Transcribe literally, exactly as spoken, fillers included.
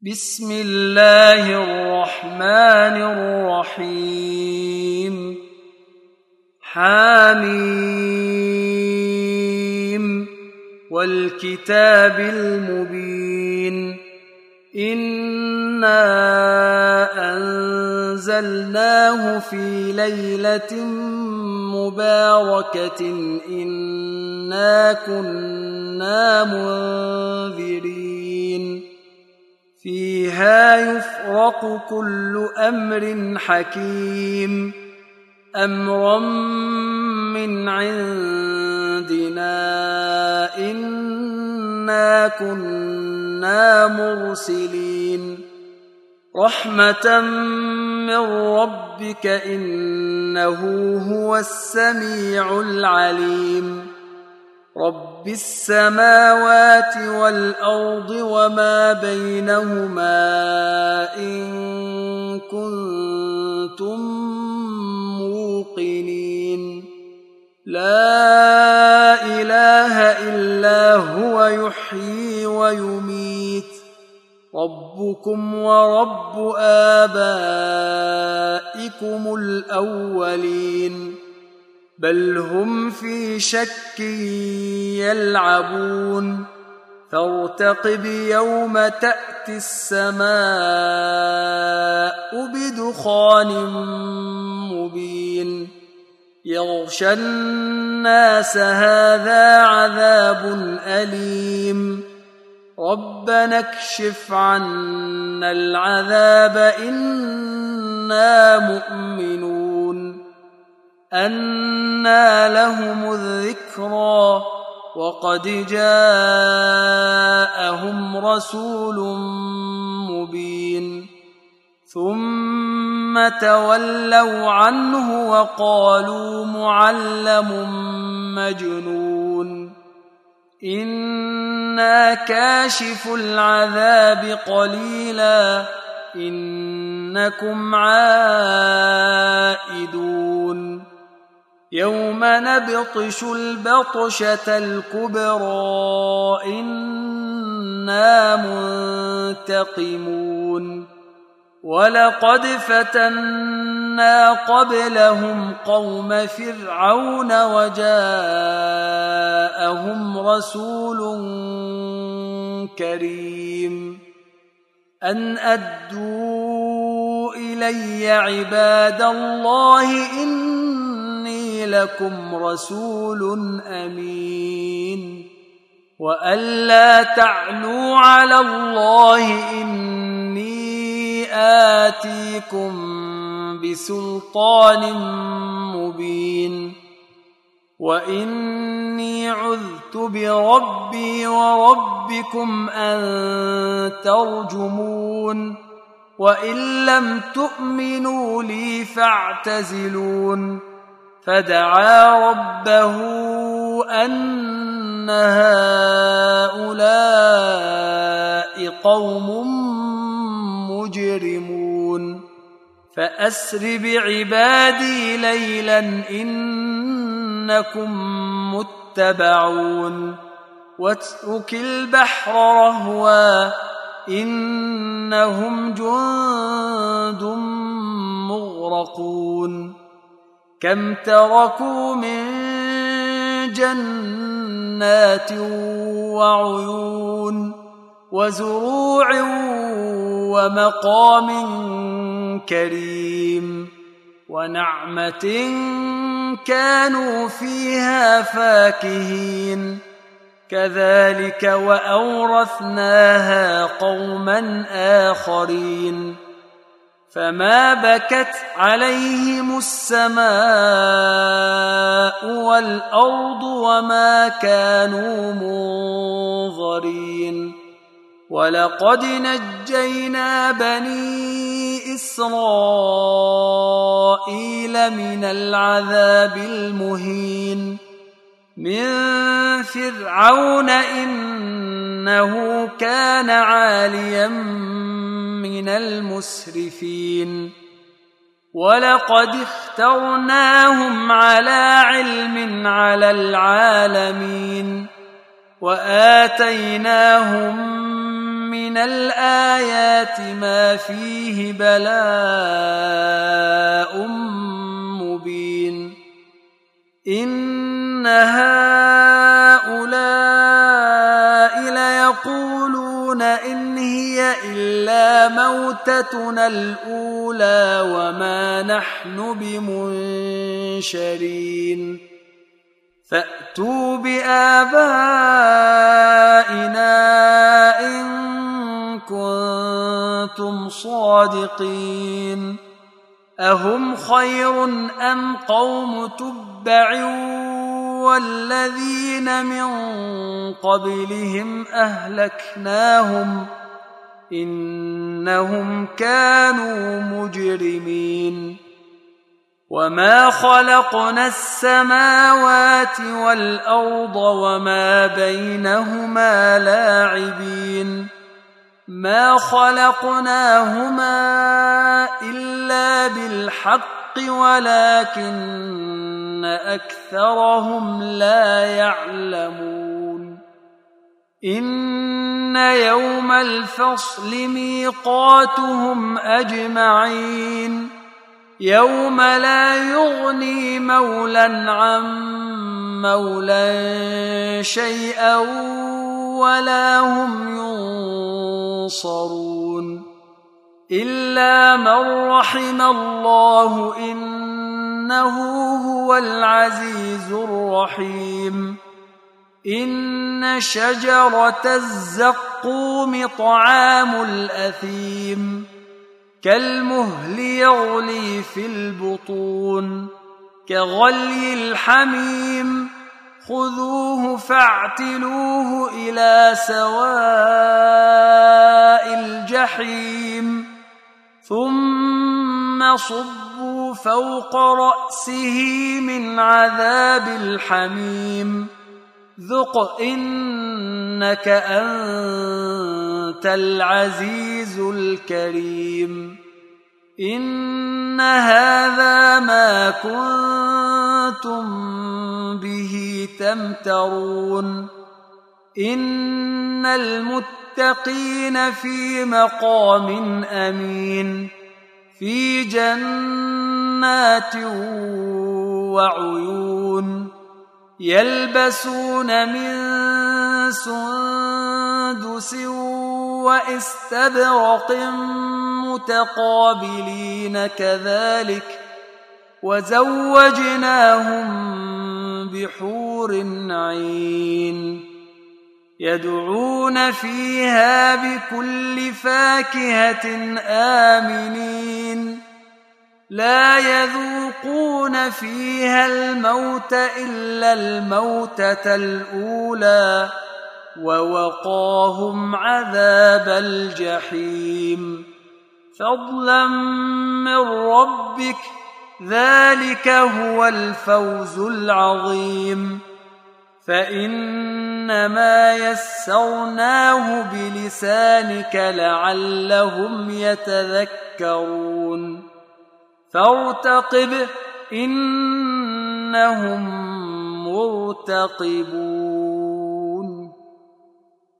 بسم الله الرحمن الرحيم حاميم والكتاب المبين إنا أنزلناه في ليلة مباركة إنا كنا منذرين فيها يفرق كل أمر حكيم أمرا من عندنا إنا كنا مرسلين رحمة من ربك إنه هو السميع العليم رب السماوات والأرض وما بينهما إن كنتم موقنين لا إله إلا هو يحيي ويميت ربكم ورب آبائكم الأولين بل هم في شك يلعبون فارتقب يوم تأتي السماء بدخان مبين يغشى الناس هذا عذاب أليم ربنا اكشف عنا العذاب إنا مؤمنون أنى لهم الذكرى وقد جاءهم رسول مبين ثم تولوا عنه وقالوا معلم مجنون إنا كاشف العذاب قليلا إنكم عائدون يوم نبطش البطشة الكبرى إنا منتقمون ولقد فتنا قبلهم قوم فرعون وجاءهم رسول كريم أن أدوا إلي عباد الله إني لكم رسول أمين وأن لا تعلوا على الله إني آتيكم بسلطان مبين وإني عذت بربي وربكم أن ترجمون وإن لم تؤمنوا لي فاعتزلون فدعا ربه أن هؤلاء قوم مجرمون فأسر بعبادي ليلا إنكم متبعون واترك البحر رهوا إنهم جند مغرقون كم تركوا من جنات وعيون وزروع ومقام كريم ونعمة كانوا فيها فاكهين كذلك وأورثناها قوما آخرين فما بكت عليهم السماء والأرض وما كانوا منظرين ولقد نجينا بني إسرائيل من العذاب المهين من فرعون إنه كان عاليا من المسرفين ولقد اخترناهم على علم على العالمين وآتيناهم من الآيات ما فيه بلاء مبين إن هؤلاء ليقولون إن هي إلا موتتنا الأولى وما نحن بمنشرين فأتوا بآبائنا إن كنتم صادقين أهم خير أم قوم تبع والذين من قبلهم أهلكناهم إنهم كانوا مجرمين وما خلقنا السماوات والأرض وما بينهما لاعبين ما خلقناهما إلا بالحق ولكن أكثرهم لا يعلمون إن يوم الفصل ميقاتهم أجمعين يوم لا يغني مولى عن مولى شيئا ولا هم ينصرون إلا من رحم الله إنه هو العزيز الرحيم إن شجرة الزقوم طعام الأثيم كالمهل يغلي في البطون كغلي الحميم خذوه فاعتلوه إلى سواء الجحيم ثم صبوا فوق رأسه من عذاب الحميم ذق إنك أنت العزيز الكريم إن هذا ما كنتم به تمترون إن المتقين في مقام أمين في جنات وعيون يلبسون من سندس واستبرق متقابلين كذلك وزوجناهم بحور عين يدعون فيها بكل فاكهة آمنين لا يذوقون فيها الموت إلا الموتة الأولى ووقاهم عذاب الجحيم فضلا من ربك ذلك هو الفوز العظيم فإنما يسرناه بلسانك لعلهم يتذكرون فارتقب إنهم مرتقبون